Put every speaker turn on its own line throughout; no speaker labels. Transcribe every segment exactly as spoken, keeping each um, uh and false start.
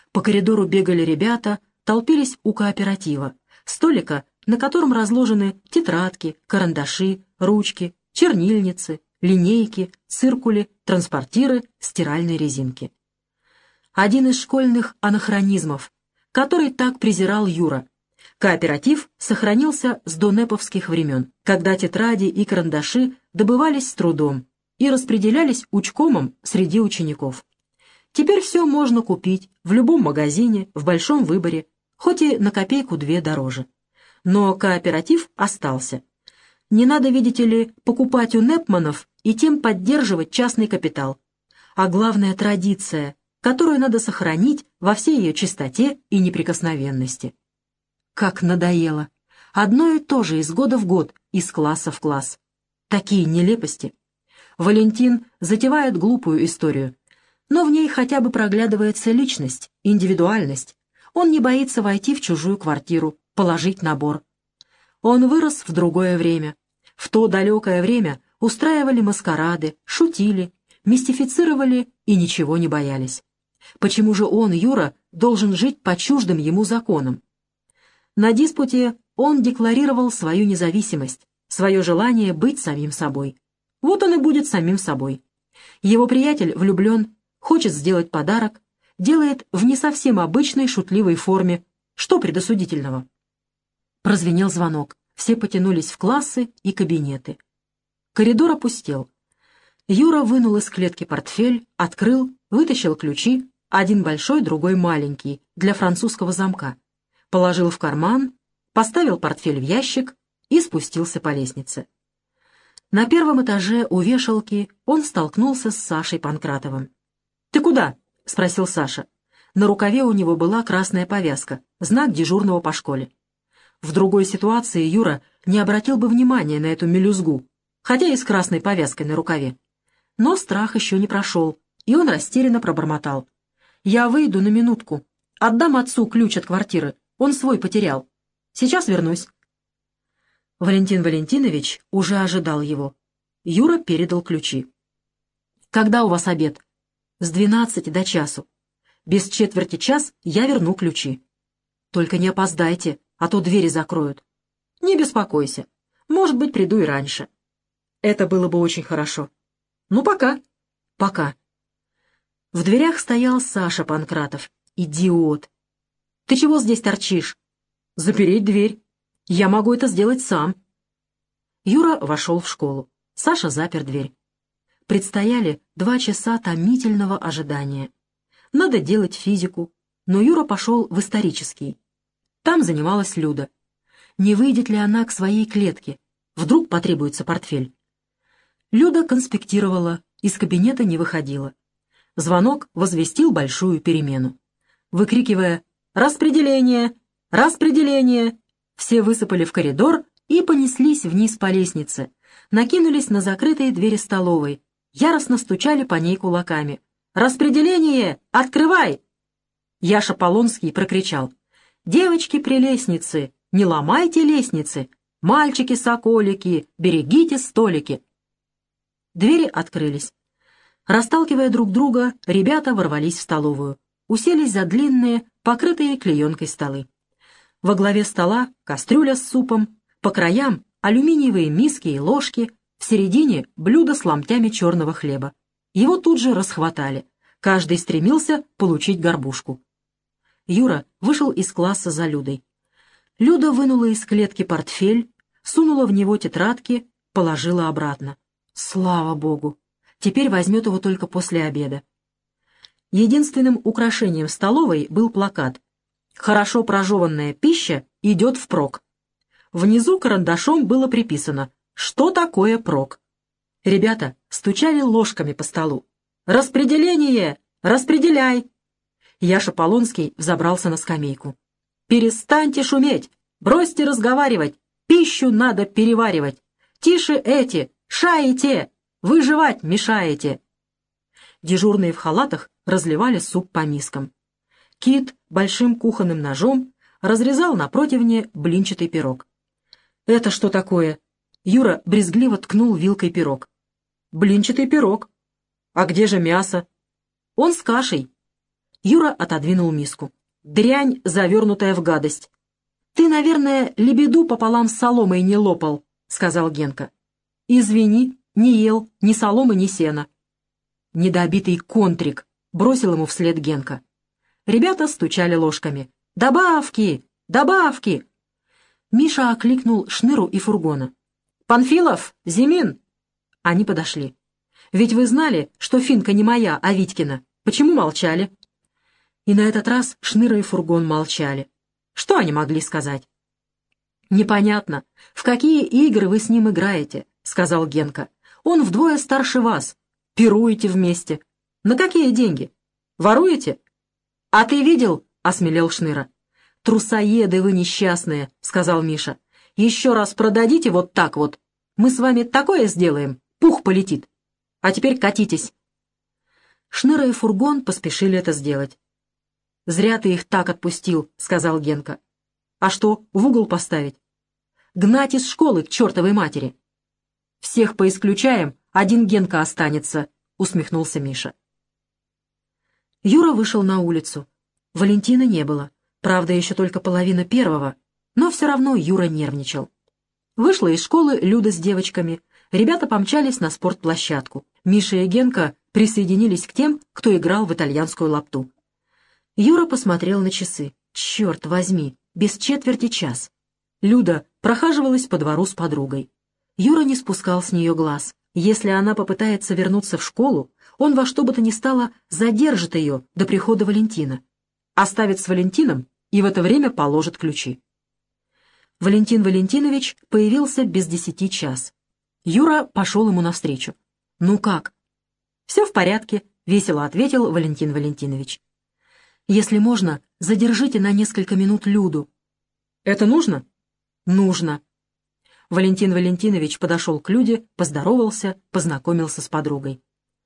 По коридору бегали ребята, толпились у кооператива, столика, на котором разложены тетрадки, карандаши, ручки, чернильницы, линейки, циркули, транспортиры, стиральные резинки. Один из школьных анахронизмов, который так презирал Юра. Кооператив сохранился с донеповских времен, когда тетради и карандаши добывались с трудом и распределялись учкомом среди учеников. Теперь все можно купить в любом магазине, в большом выборе, хоть и на копейку-две дороже. Но кооператив остался. Не надо, видите ли, покупать у Непманов и тем поддерживать частный капитал. А главная традиция, которую надо сохранить во всей ее чистоте и неприкосновенности. Как надоело! Одно и то же из года в год, из класса в класс. Такие нелепости. Валентин затевает глупую историю, но в ней хотя бы проглядывается личность, индивидуальность. Он не боится войти в чужую квартиру, положить набор. Он вырос в другое время. В то далекое время устраивали маскарады, шутили, мистифицировали и ничего не боялись. Почему же он, Юра, должен жить по чуждым ему законам? На диспуте он декларировал свою независимость, свое желание быть самим собой. Вот он и будет самим собой. Его приятель влюблен, хочет сделать подарок, делает в не совсем обычной шутливой форме. Что предосудительного? Прозвенел звонок. Все потянулись в классы и кабинеты. Коридор опустел. Юра вынул из клетки портфель, открыл, вытащил ключи, один большой, другой маленький, для французского замка. Положил в карман, поставил портфель в ящик и спустился по лестнице. На первом этаже у вешалки он столкнулся с Сашей Панкратовым. «Ты куда?» — спросил Саша. На рукаве у него была красная повязка, знак дежурного по школе. В другой ситуации Юра не обратил бы внимания на эту мелюзгу, хотя и с красной повязкой на рукаве. Но страх еще не прошел, и он растерянно пробормотал. «Я выйду на минутку. Отдам отцу ключ от квартиры. Он свой потерял. Сейчас вернусь». Валентин Валентинович уже ожидал его. Юра передал ключи. «Когда у вас обед?» «С двенадцати до часу. Без четверти час я верну ключи». «Только не опоздайте, а то двери закроют». «Не беспокойся. Может быть, приду и раньше». «Это было бы очень хорошо». «Ну, пока». «Пока». В дверях стоял Саша Панкратов. Идиот. «Ты чего здесь торчишь?» «Запереть дверь. Я могу это сделать сам». Юра вошел в школу. Саша запер дверь. Предстояли два часа томительного ожидания. Надо делать физику, но Юра пошел в исторический. Там занималась Люда. Не выйдет ли она к своей клетке? Вдруг потребуется портфель. Люда конспектировала, из кабинета не выходила. Звонок возвестил большую перемену. Выкрикивая «Распределение! Распределение!», все высыпали в коридор и понеслись вниз по лестнице, накинулись на закрытые двери столовой, яростно стучали по ней кулаками. «Распределение! Открывай!» Яша Полонский прокричал: «Девочки-прелестницы, не ломайте лестницы! Мальчики-соколики, берегите столики!» Двери открылись. Расталкивая друг друга, ребята ворвались в столовую, уселись за длинные, покрытые клеенкой столы. Во главе стола кастрюля с супом, по краям алюминиевые миски и ложки, в середине блюдо с ломтями черного хлеба. Его тут же расхватали. Каждый стремился получить горбушку. Юра вышел из класса за Людой. Люда вынула из клетки портфель, сунула в него тетрадки, положила обратно. Слава богу! Теперь возьмет его только после обеда. Единственным украшением столовой был плакат: «Хорошо прожеванная пища идет впрок». Внизу карандашом было приписано: «Что такое прок?». Ребята стучали ложками по столу. «Распределение! Распределяй!» Яша Полонский взобрался на скамейку. «Перестаньте шуметь! Бросьте разговаривать! Пищу надо переваривать! Тише эти! Шаете! Вы жевать мешаете!» Дежурные в халатах разливали суп по мискам. Кит большим кухонным ножом разрезал на противне блинчатый пирог. «Это что такое?» Юра брезгливо ткнул вилкой пирог. «Блинчатый пирог. А где же мясо?» «Он с кашей». Юра отодвинул миску. «Дрянь, завернутая в гадость». «Ты, наверное, лебеду пополам с соломой не лопал», — сказал Генка. «Извини, не ел ни соломы, ни сена». «Недобитый контрик», — бросил ему вслед Генка. Ребята стучали ложками. «Добавки! Добавки!» Миша окликнул Шныру и Фургона. «Панфилов! Зимин!» Они подошли. «Ведь вы знали, что Финка не моя, а Витькина. Почему молчали?» И на этот раз Шныра и Фургон молчали. Что они могли сказать? «Непонятно, в какие игры вы с ним играете», — сказал Генка. «Он вдвое старше вас. Пируете вместе. На какие деньги? Воруете?» «А ты видел?» — осмелел Шныра. «Трусоеды вы несчастные», — сказал Миша. «Еще раз продадите вот так вот. Мы с вами такое сделаем, пух полетит. А теперь катитесь». Шныра и Фургон поспешили это сделать. «Зря ты их так отпустил», — сказал Генка. «А что, в угол поставить?» «Гнать из школы к чертовой матери». «Всех поисключаем, один Генка останется», — усмехнулся Миша. Юра вышел на улицу. Валентины не было. Правда, еще только половина первого, но все равно Юра нервничал. Вышла из школы Люда с девочками. Ребята помчались на спортплощадку. Миша и Генка присоединились к тем, кто играл в итальянскую лапту. Юра посмотрел на часы. Черт возьми, без четверти час. Люда прохаживалась по двору с подругой. Юра не спускал с нее глаз. Если она попытается вернуться в школу, он во что бы то ни стало задержит ее до прихода Валентина. Оставит с Валентином и в это время положит ключи. Валентин Валентинович появился без десяти час. Юра пошел ему навстречу. «Ну как?» «Все в порядке», — весело ответил Валентин Валентинович. «Если можно, задержите на несколько минут Люду». «Это нужно?» «Нужно». Валентин Валентинович подошел к Люде, поздоровался, познакомился с подругой.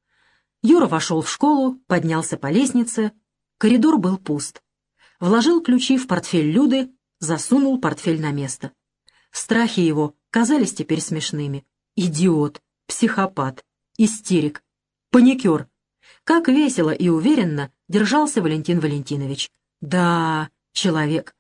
Юра вошел в школу, поднялся по лестнице. Коридор был пуст. Вложил ключи в портфель Люды, засунул портфель на место. Страхи его казались теперь смешными. Идиот, психопат, истерик, паникер. Как весело и уверенно держался Валентин Валентинович. Да, человек.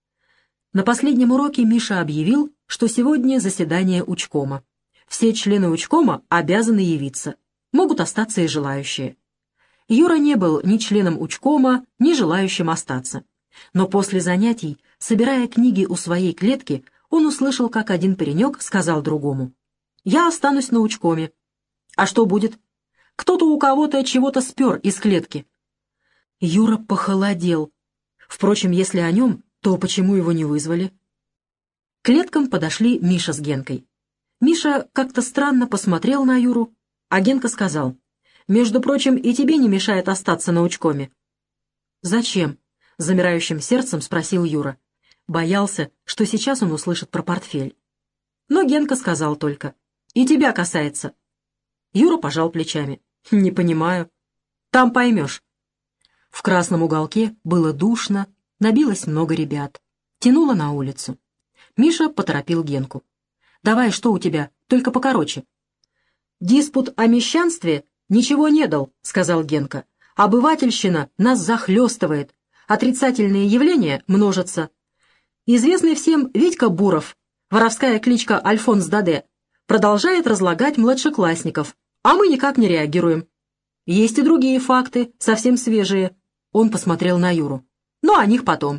На последнем уроке Миша объявил, что сегодня заседание учкома. Все члены учкома обязаны явиться. Могут остаться и желающие. Юра не был ни членом учкома, ни желающим остаться. Но после занятий, собирая книги у своей клетки, он услышал, как один паренек сказал другому: «Я останусь на учкоме». «А что будет?» «Кто-то у кого-то чего-то спер из клетки». Юра похолодел. Впрочем, если о нем, то почему его не вызвали? К клеткам подошли Миша с Генкой. Миша как-то странно посмотрел на Юру, а Генка сказал: «Между прочим, и тебе не мешает остаться на учкоме». «Зачем?» — замирающим сердцем спросил Юра. Боялся, что сейчас он услышит про портфель. Но Генка сказал только: «И тебя касается». Юра пожал плечами. «Не понимаю». «Там поймешь». В красном уголке было душно, набилось много ребят. Тянуло на улицу. Миша поторопил Генку. «Давай, что у тебя? Только покороче». «Диспут о мещанстве ничего не дал», — сказал Генка. «Обывательщина нас захлестывает. Отрицательные явления множатся. Известный всем Витька Буров, воровская кличка Альфонс Даде, продолжает разлагать младшеклассников, а мы никак не реагируем. Есть и другие факты, совсем свежие». Он посмотрел на Юру. «Но о них потом».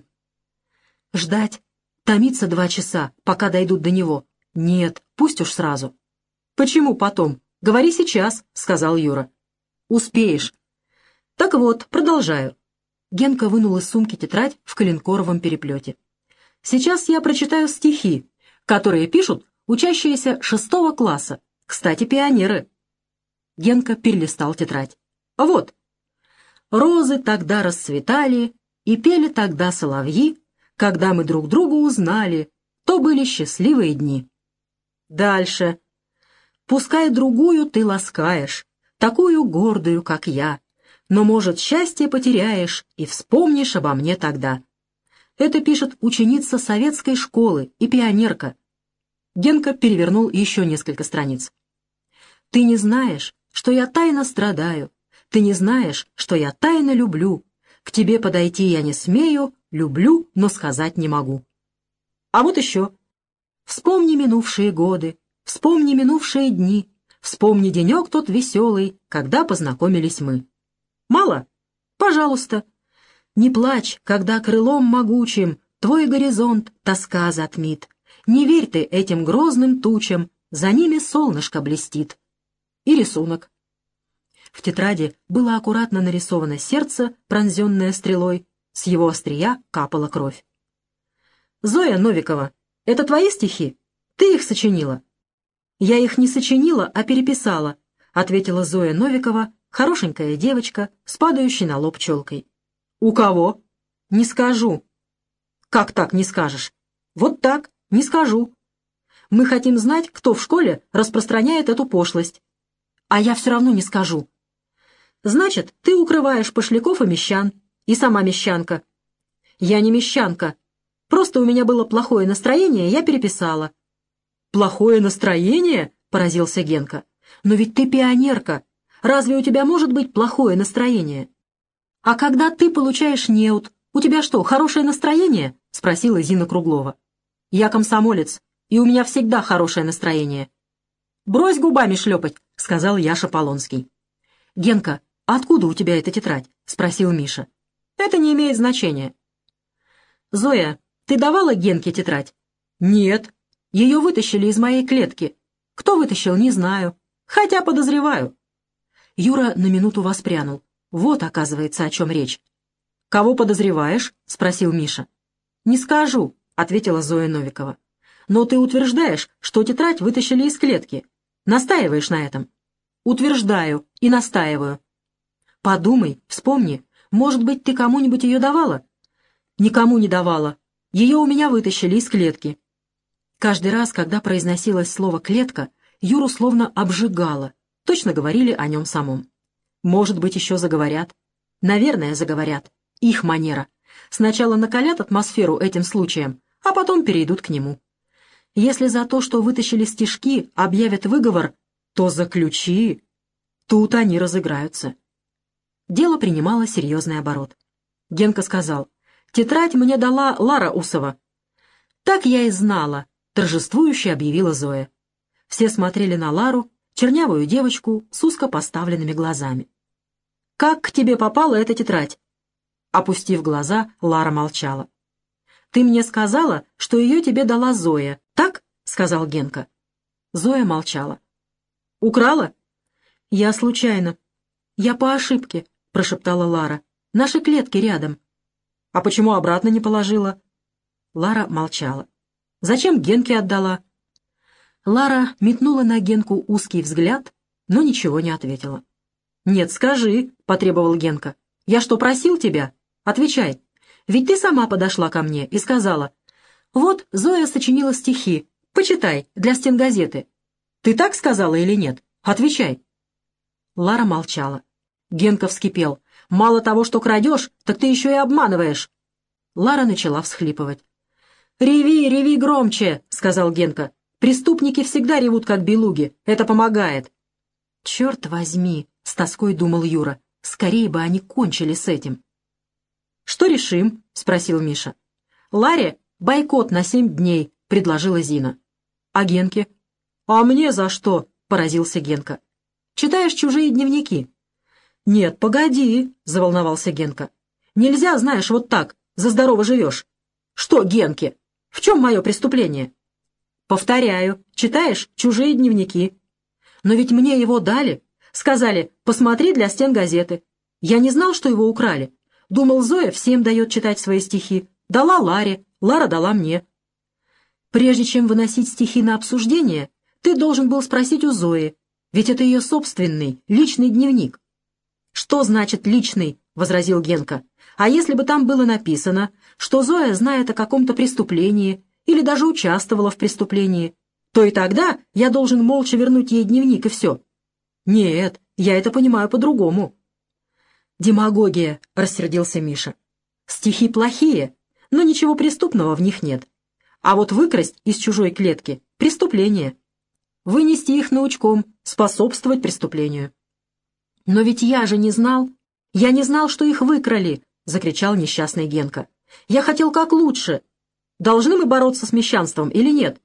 «Ждать? Томиться два часа, пока дойдут до него? Нет, пусть уж сразу». «Почему потом? Говори сейчас», — сказал Юра. «Успеешь». «Так вот, продолжаю». Генка вынул из сумки тетрадь в коленкоровом переплете. «Сейчас я прочитаю стихи, которые пишут учащиеся шестого класса, кстати, пионеры». Генка перелистал тетрадь. «Вот. Розы тогда расцветали, и пели тогда соловьи, когда мы друг друга узнали, то были счастливые дни». Дальше. «Пускай другую ты ласкаешь, такую гордую, как я, но, может, счастье потеряешь и вспомнишь обо мне тогда». Это пишет ученица советской школы и пионерка. Генка перевернул еще несколько страниц. «Ты не знаешь, что я тайно страдаю, ты не знаешь, что я тайно люблю, К тебе подойти я не смею, люблю, но сказать не могу. А вот еще. Вспомни минувшие годы, вспомни минувшие дни, вспомни денек тот веселый, когда познакомились мы. Мало? Пожалуйста. Не плачь, когда крылом могучим твой горизонт тоска затмит. Не верь ты этим грозным тучам, за ними солнышко блестит. И рисунок. В тетради было аккуратно нарисовано сердце, пронзенное стрелой, с его острия капала кровь. «Зоя Новикова, это твои стихи? Ты их сочинила?» «Я их не сочинила, а переписала», — ответила Зоя Новикова, хорошенькая девочка с падающей на лоб челкой. «У кого?» «Не скажу». «Как так не скажешь?» «Вот так, не скажу. Мы хотим знать, кто в школе распространяет эту пошлость. А я все равно не скажу». «Значит, ты укрываешь пошляков и мещан, и сама мещанка». «Я не мещанка. Просто у меня было плохое настроение, я переписала». «Плохое настроение?» — поразился Генка. «Но ведь ты пионерка. Разве у тебя может быть плохое настроение?» «А когда ты получаешь неуд, у тебя что, хорошее настроение?» — спросила Зина Круглова. «Я комсомолец, и у меня всегда хорошее настроение». «Брось губами шлепать», — сказал Яша Полонский. «Генка, откуда у тебя эта тетрадь?» — спросил Миша. «Это не имеет значения». «Зоя, ты давала Генке тетрадь?» «Нет. Ее вытащили из моей клетки. Кто вытащил, не знаю. Хотя подозреваю». Юра на минуту воспрянул. Вот, оказывается, о чем речь. «Кого подозреваешь?» — спросил Миша. «Не скажу», — ответила Зоя Новикова. «Но ты утверждаешь, что тетрадь вытащили из клетки. Настаиваешь на этом?» «Утверждаю и настаиваю». «Подумай, вспомни, может быть, ты кому-нибудь ее давала?» «Никому не давала. Ее у меня вытащили из клетки». Каждый раз, когда произносилось слово «клетка», Юру словно обжигало. Точно говорили о нем самом. Может быть, еще заговорят. Наверное, заговорят. Их манера. Сначала накалят атмосферу этим случаем, а потом перейдут к нему. Если за то, что вытащили стишки, объявят выговор, то за ключи. Тут они разыграются. Дело принимало серьезный оборот. Генка сказал: «Тетрадь мне дала Лара Усова». «Так я и знала», — торжествующе объявила Зоя. Все смотрели на Лару, чернявую девочку с узко поставленными глазами. «Как к тебе попала эта тетрадь?» Опустив глаза, Лара молчала. «Ты мне сказала, что ее тебе дала Зоя, так?» — сказал Генка. Зоя молчала. «Украла?» «Я случайно. Я по ошибке», — прошептала Лара. «Наши клетки рядом». «А почему обратно не положила?» Лара молчала. «Зачем Генке отдала?» Лара метнула на Генку узкий взгляд, но ничего не ответила. «Нет, скажи», — потребовал Генка. «Я что, просил тебя? Отвечай. Ведь ты сама подошла ко мне и сказала: вот Зоя сочинила стихи, почитай, для стенгазеты. Ты так сказала или нет? Отвечай». Лара молчала. Генка вскипел. «Мало того, что крадешь, так ты еще и обманываешь». Лара начала всхлипывать. «Реви, реви громче», — сказал Генка. «Преступники всегда ревут, как белуги. Это помогает». «Черт возьми», — с тоской думал Юра. «Скорее бы они кончили с этим». «Что решим?» — спросил Миша. «Ларе бойкот на семь дней», — предложила Зина. «А Генке?» «А мне за что?» — поразился Генка. «Читаешь чужие дневники?» «Нет, погоди», — заволновался Генка. «Нельзя, знаешь, вот так, за здорово живешь». «Что, Генке? В чем мое преступление?» «Повторяю, читаешь чужие дневники». «Но ведь мне его дали. Сказали: посмотри для стенгазеты. Я не знал, что его украли. Думал, Зоя всем дает читать свои стихи. Дала Ларе, Лара дала мне». «Прежде чем выносить стихи на обсуждение, ты должен был спросить у Зои, ведь это ее собственный, личный дневник». «Что значит «личный»?» — возразил Генка. «А если бы там было написано, что Зоя знает о каком-то преступлении или даже участвовала в преступлении, то и тогда я должен молча вернуть ей дневник, и все». «Нет, я это понимаю по-другому». «Демагогия», — рассердился Миша. «Стихи плохие, но ничего преступного в них нет. А вот выкрасть из чужой клетки — преступление. Вынести их научком — способствовать преступлению». «Но ведь я же не знал. Я не знал, что их выкрали», — закричал несчастный Генка. «Я хотел как лучше. Должны мы бороться с мещанством или нет?»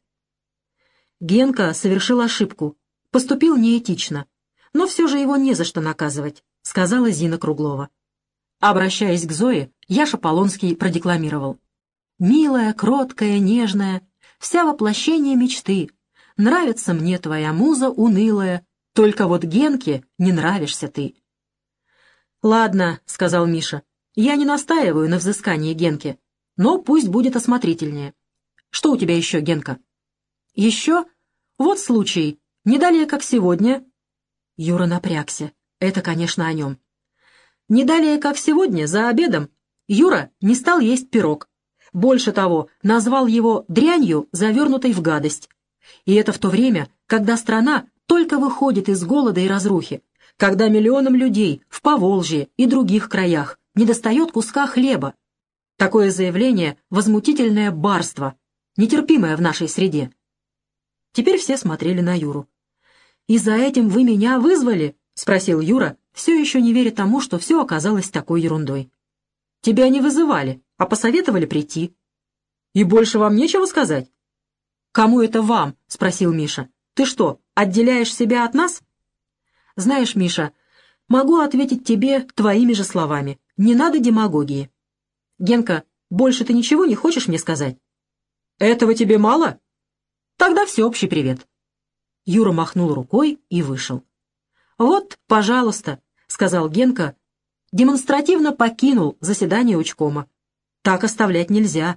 Генка совершил ошибку, поступил неэтично, но все же его не за что наказывать, — сказала Зина Круглова. Обращаясь к Зое, Яша Полонский продекламировал. «Милая, кроткая, нежная, вся воплощение мечты, нравится мне твоя муза унылая, только вот Генке не нравишься ты». «Ладно», — сказал Миша, — «я не настаиваю на взыскании Генке, но пусть будет осмотрительнее. Что у тебя еще, Генка?» «Еще? Вот случай. Не далее, как сегодня...» Юра напрягся. Это, конечно, о нем. Не далее, как сегодня, за обедом, Юра не стал есть пирог. Больше того, назвал его дрянью, завернутой в гадость. И это в то время, когда страна только выходит из голода и разрухи, когда миллионам людей в Поволжье и других краях недостает куска хлеба. Такое заявление — возмутительное барство, нетерпимое в нашей среде. Теперь все смотрели на Юру. «И за этим вы меня вызвали?» — спросил Юра, все еще не веря тому, что все оказалось такой ерундой. «Тебя не вызывали, а посоветовали прийти». «И больше вам нечего сказать?» «Кому это вам?» — спросил Миша. «Ты что, отделяешь себя от нас?» «Знаешь, Миша, могу ответить тебе твоими же словами. Не надо демагогии. Генка, больше ты ничего не хочешь мне сказать?» «Этого тебе мало? Тогда всеобщий привет». Юра махнул рукой и вышел. «Вот, пожалуйста», — сказал Генка, демонстративно покинул заседание учкома. «Так оставлять нельзя».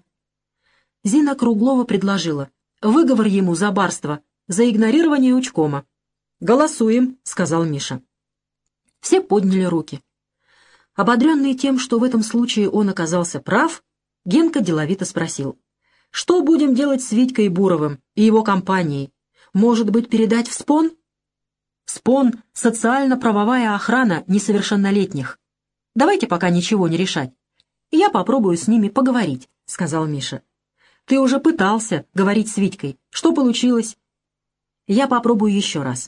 Зина Круглова предложила: «Выговор ему за барство, за игнорирование учкома». «Голосуем», — сказал Миша. Все подняли руки. Ободренный тем, что в этом случае он оказался прав, Генка деловито спросил: «Что будем делать с Витькой Буровым и его компанией? Может быть, передать в СПОН?» «СПОН — социально-правовая охрана несовершеннолетних. Давайте пока ничего не решать. Я попробую с ними поговорить», — сказал Миша. «Ты уже пытался говорить с Витькой. Что получилось?» «Я попробую еще раз».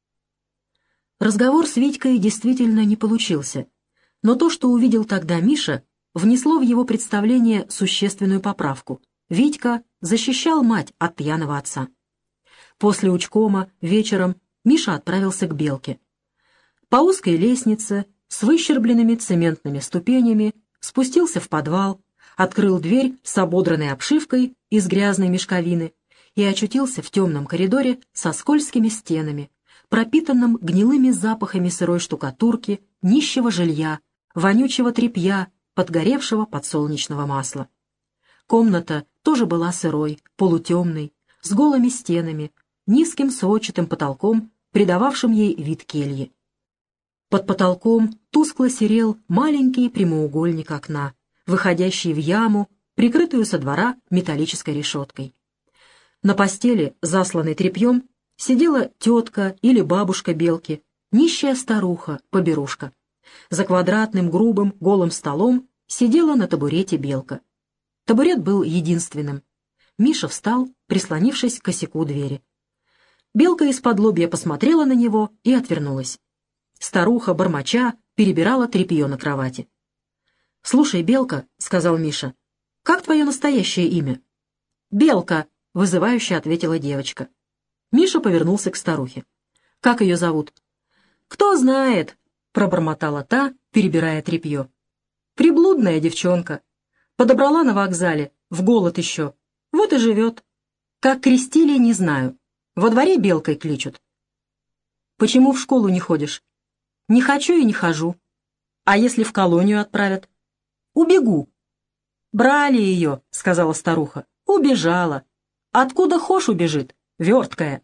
Разговор с Витькой действительно не получился, но то, что увидел тогда Миша, внесло в его представление существенную поправку. Витька защищал мать от пьяного отца. После учкома вечером Миша отправился к Белке. По узкой лестнице с выщербленными цементными ступенями спустился в подвал, открыл дверь с ободранной обшивкой из грязной мешковины и очутился в темном коридоре со скользкими стенами, пропитанным гнилыми запахами сырой штукатурки, нищего жилья, вонючего тряпья, подгоревшего подсолнечного масла. Комната тоже была сырой, полутемной, с голыми стенами, низким сводчатым потолком, придававшим ей вид кельи. Под потолком тускло серел маленький прямоугольник окна, выходящий в яму, прикрытую со двора металлической решеткой. На постели, засланной тряпьем, сидела тетка или бабушка Белки, нищая старуха-поберушка. За квадратным, грубым, голым столом сидела на табурете Белка. Табурет был единственным. Миша встал, прислонившись к косяку двери. Белка из-под лобья посмотрела на него и отвернулась. Старуха, бормоча, перебирала тряпье на кровати. «Слушай, Белка», — сказал Миша, — «как твое настоящее имя?» «Белка», — вызывающе ответила девочка. Миша повернулся к старухе. «Как ее зовут?» «Кто знает», — пробормотала та, перебирая тряпье. «Приблудная девчонка. Подобрала на вокзале, в голод еще. Вот и живет. Как крестили, не знаю. Во дворе Белкой кличут». «Почему в школу не ходишь?» «Не хочу и не хожу». «А если в колонию отправят?» «Убегу». «Брали ее», — сказала старуха. «Убежала. Откуда хошь убежит? Верткая».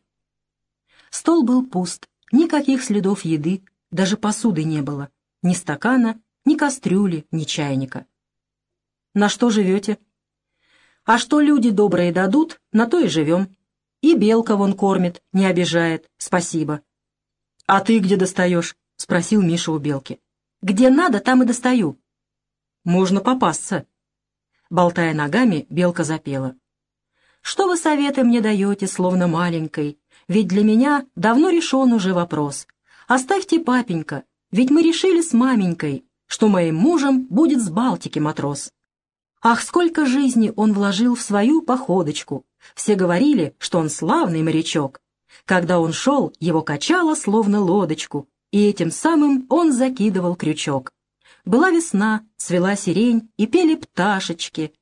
Стол был пуст, никаких следов еды, даже посуды не было. Ни стакана, ни кастрюли, ни чайника. «На что живете?» «А что люди добрые дадут, на то и живем. И Белка вон кормит, не обижает, спасибо». «А ты где достаешь?» — спросил Миша у Белки. «Где надо, там и достаю». «Можно попасться». Болтая ногами, Белка запела. «Что вы советы мне даете, словно маленькой? Ведь для меня давно решен уже вопрос. Оставьте, папенька, ведь мы решили с маменькой, что моим мужем будет с Балтики матрос. Ах, сколько жизни он вложил в свою походочку! Все говорили, что он славный морячок. Когда он шел, его качало словно лодочку, и этим самым он закидывал крючок. Была весна, цвела сирень, и пели пташечки,